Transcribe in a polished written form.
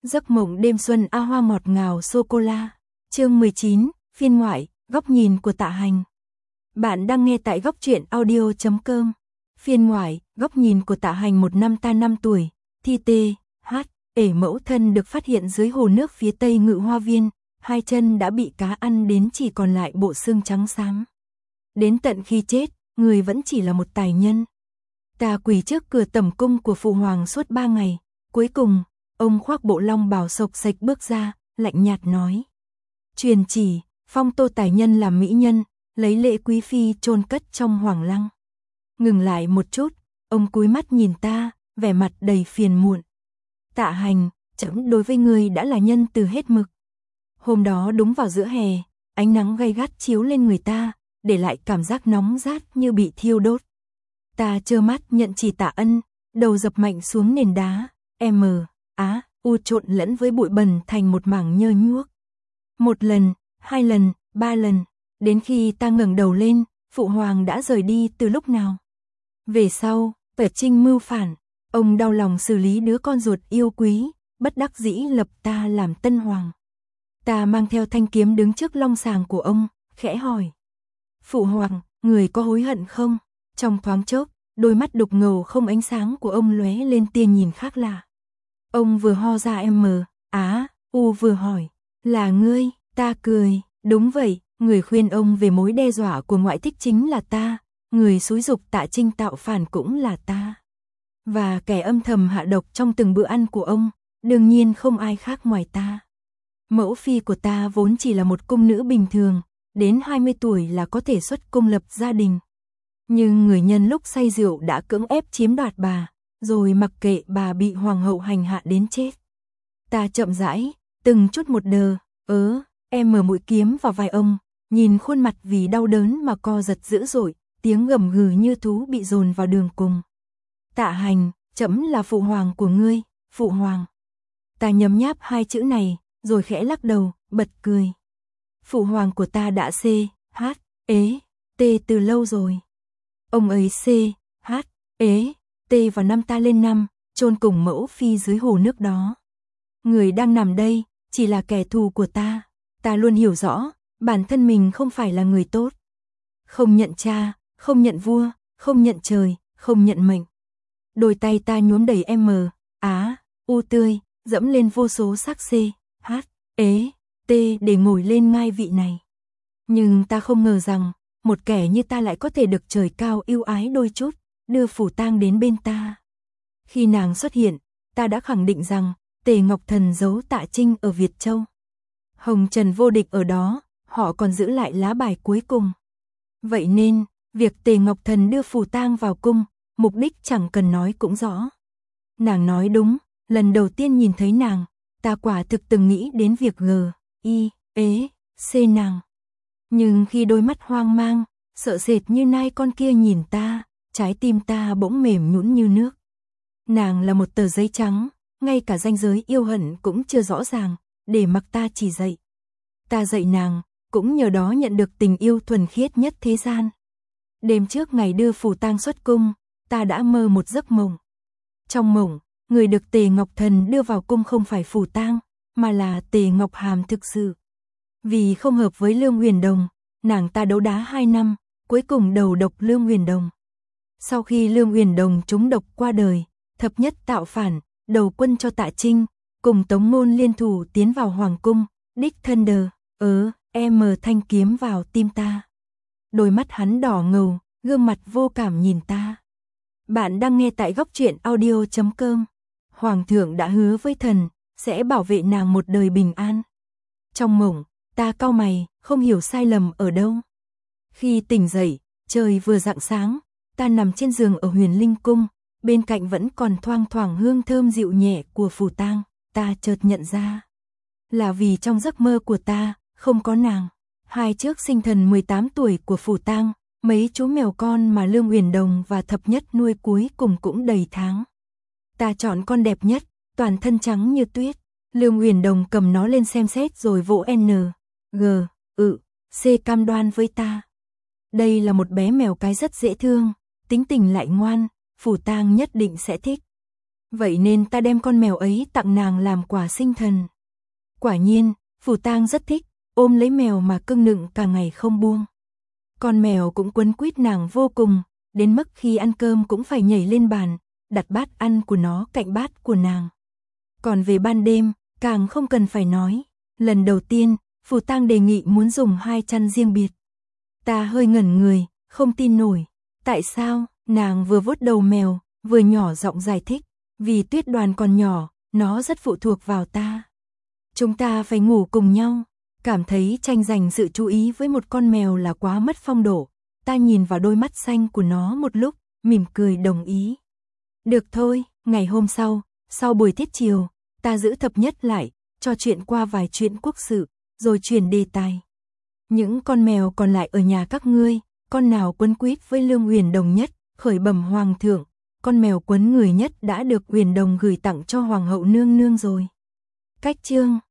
Giấc mộng đêm xuân A Hoa ngọt ngào sô-cô-la. Chương 19, phiên ngoại, góc nhìn của Tạ Hành. Bạn đang nghe tại góc truyện audio.com. Phiên ngoại, góc nhìn của Tạ Hành. Một năm ta 5 tuổi, thi tê, hát, ể mẫu thân được phát hiện dưới hồ nước phía tây Ngự Hoa Viên, hai chân đã bị cá ăn đến chỉ còn lại bộ xương trắng xám. Đến tận khi chết, người vẫn chỉ là một tài nhân. Ta quỳ trước cửa tẩm cung của phụ hoàng suốt 3 ngày, cuối cùng, ông khoác bộ long bào sộc sạch bước ra, lạnh nhạt nói. Truyền chỉ, phong tô tài nhân làm mỹ nhân, lấy lễ quý phi chôn cất trong hoàng lăng. Ngừng lại một chút, ông cúi mắt nhìn ta, vẻ mặt đầy phiền muộn. Tạ Hành, trẫm đối với ngươi đã là nhân từ hết mực. Hôm đó đúng vào giữa hè, ánh nắng gay gắt chiếu lên người ta, để lại cảm giác nóng rát như bị thiêu đốt. Ta trơ mắt nhận chỉ tạ ân, đầu dập mạnh xuống nền đá, U trộn lẫn với bụi bẩn thành một mảng nhơ nhuốc. Một lần, 2 lần, 3 lần, đến khi ta ngẩng đầu lên, phụ hoàng đã rời đi từ lúc nào. Về sau, Tể Trinh mưu phản, ông đau lòng xử lý đứa con ruột yêu quý, bất đắc dĩ lập ta làm tân hoàng. Ta mang theo thanh kiếm đứng trước long sàng của ông, khẽ hỏi. Phụ hoàng, người có hối hận không? Trong thoáng chốc, đôi mắt đục ngầu không ánh sáng của ông lóe lên tia nhìn khác lạ. Ông vừa ho ra vừa hỏi, là ngươi? Ta cười, đúng vậy, người khuyên ông về mối đe dọa của ngoại thích chính là ta, người xúi giục Tạ Trinh tạo phản cũng là ta. Và kẻ âm thầm hạ độc trong từng bữa ăn của ông, đương nhiên không ai khác ngoài ta. Mẫu phi của ta vốn chỉ là một cung nữ bình thường, đến 20 tuổi là có thể xuất cung lập gia đình. Nhưng người nhân lúc say rượu đã cưỡng ép chiếm đoạt bà, rồi mặc kệ bà bị hoàng hậu hành hạ đến chết. Ta chậm rãi, từng chút một mở mũi kiếm vào vai ông, nhìn khuôn mặt vì đau đớn mà co giật dữ dội, tiếng gầm gừ như thú bị dồn vào đường cùng. Tạ Hành, trẫm là phụ hoàng của ngươi, phụ hoàng. Ta nhấm nháp 2 chữ này, rồi khẽ lắc đầu, bật cười. Phụ hoàng của ta đã từ lâu rồi. Ông ấy vào năm ta lên 5, chôn cùng mẫu phi dưới hồ nước đó. Người đang nằm đây, chỉ là kẻ thù của ta. Ta luôn hiểu rõ, bản thân mình không phải là người tốt. Không nhận cha, không nhận vua, không nhận trời, không nhận mệnh. Đôi tay ta nhuốm đầy U tươi, dẫm lên vô số xác để ngồi lên ngai vị này. Nhưng ta không ngờ rằng, một kẻ như ta lại có thể được trời cao ưu ái đôi chút, đưa Phủ Tang đến bên ta. Khi nàng xuất hiện, ta đã khẳng định rằng, Tề Ngọc Thần giấu Tạ Trinh ở Việt Châu. Hồng Trần vô địch ở đó, họ còn giữ lại lá bài cuối cùng. Vậy nên, việc Tề Ngọc Thần đưa Phủ Tang vào cung, mục đích chẳng cần nói cũng rõ. Nàng nói đúng, lần đầu tiên nhìn thấy nàng, ta quả thực từng nghĩ đến việc nàng. Nhưng khi đôi mắt hoang mang, sợ sệt như nai con kia nhìn ta, trái tim ta bỗng mềm nhũn như nước. Nàng là một tờ giấy trắng, ngay cả ranh giới yêu hận cũng chưa rõ ràng, để mặc ta chỉ dạy. Ta dạy nàng, cũng nhờ đó nhận được tình yêu thuần khiết nhất thế gian. Đêm trước ngày đưa Phủ Tang xuất cung, ta đã mơ một giấc mộng. Trong mộng, người được Tề Ngọc Thần đưa vào cung không phải Phủ Tang, mà là Tề Ngọc Hàm thực sự. Vì không hợp với Lương Huyền Đồng, nàng ta đấu đá 2 năm, cuối cùng đầu độc Lương Huyền Đồng. Sau khi Lương Huyền Đồng trúng độc qua đời, thập nhất tạo phản, đầu quân cho Tạ Trinh, cùng Tống Ngôn liên thủ tiến vào hoàng cung, đích thân thanh kiếm vào tim ta. Đôi mắt hắn đỏ ngầu, gương mặt vô cảm nhìn ta. Bạn đang nghe tại góc truyện audio.com. Hoàng thượng đã hứa với thần, sẽ bảo vệ nàng một đời bình an. Trong mộng, ta cau mày, không hiểu sai lầm ở đâu. Khi tỉnh dậy, trời vừa rạng sáng, ta nằm trên giường ở Huyền Linh Cung, bên cạnh vẫn còn thoang thoảng hương thơm dịu nhẹ của Phủ Tang. Ta chợt nhận ra, là vì trong giấc mơ của ta, không có nàng. 2 trước sinh thần 18 tuổi của Phủ Tang, mấy chú mèo con mà Lương Huyền Đồng và thập nhất nuôi cuối cùng cũng đầy tháng. Ta chọn con đẹp nhất, toàn thân trắng như tuyết. Lương Huyền Đồng cầm nó lên xem xét rồi vỗ cam đoan với ta. Đây là một bé mèo cái rất dễ thương, tính tình lại ngoan, Phủ Tang nhất định sẽ thích. vậy nên ta đem con mèo ấy tặng nàng làm quà sinh thần. Quả nhiên, Phù Tang rất thích, ôm lấy mèo mà cưng nựng cả ngày không buông. Con mèo cũng quấn quýt nàng vô cùng, đến mức khi ăn cơm cũng phải nhảy lên bàn, đặt bát ăn của nó cạnh bát của nàng. Còn về ban đêm, càng không cần phải nói. Lần đầu tiên, Phù Tang đề nghị muốn dùng 2 chăn riêng biệt. Ta hơi ngẩn người, không tin nổi. Tại sao? Nàng vừa vuốt đầu mèo, vừa nhỏ giọng giải thích. Vì Tuyết Đoàn còn nhỏ, nó rất phụ thuộc vào ta. Chúng ta phải ngủ cùng nhau. Cảm thấy tranh giành sự chú ý với một con mèo là quá mất phong độ. Ta nhìn vào đôi mắt xanh của nó một lúc, mỉm cười đồng ý. Được thôi, ngày hôm sau buổi tiết chiều, ta giữ thập nhất lại, trò chuyện qua vài chuyện quốc sự, rồi chuyển đề tài. Những con mèo còn lại ở nhà các ngươi, con nào quấn quýt với Lương Uyển Đồng nhất, khởi bẩm hoàng thượng, con mèo quấn người nhất đã được Uyển Đồng gửi tặng cho hoàng hậu nương nương rồi. Cách chương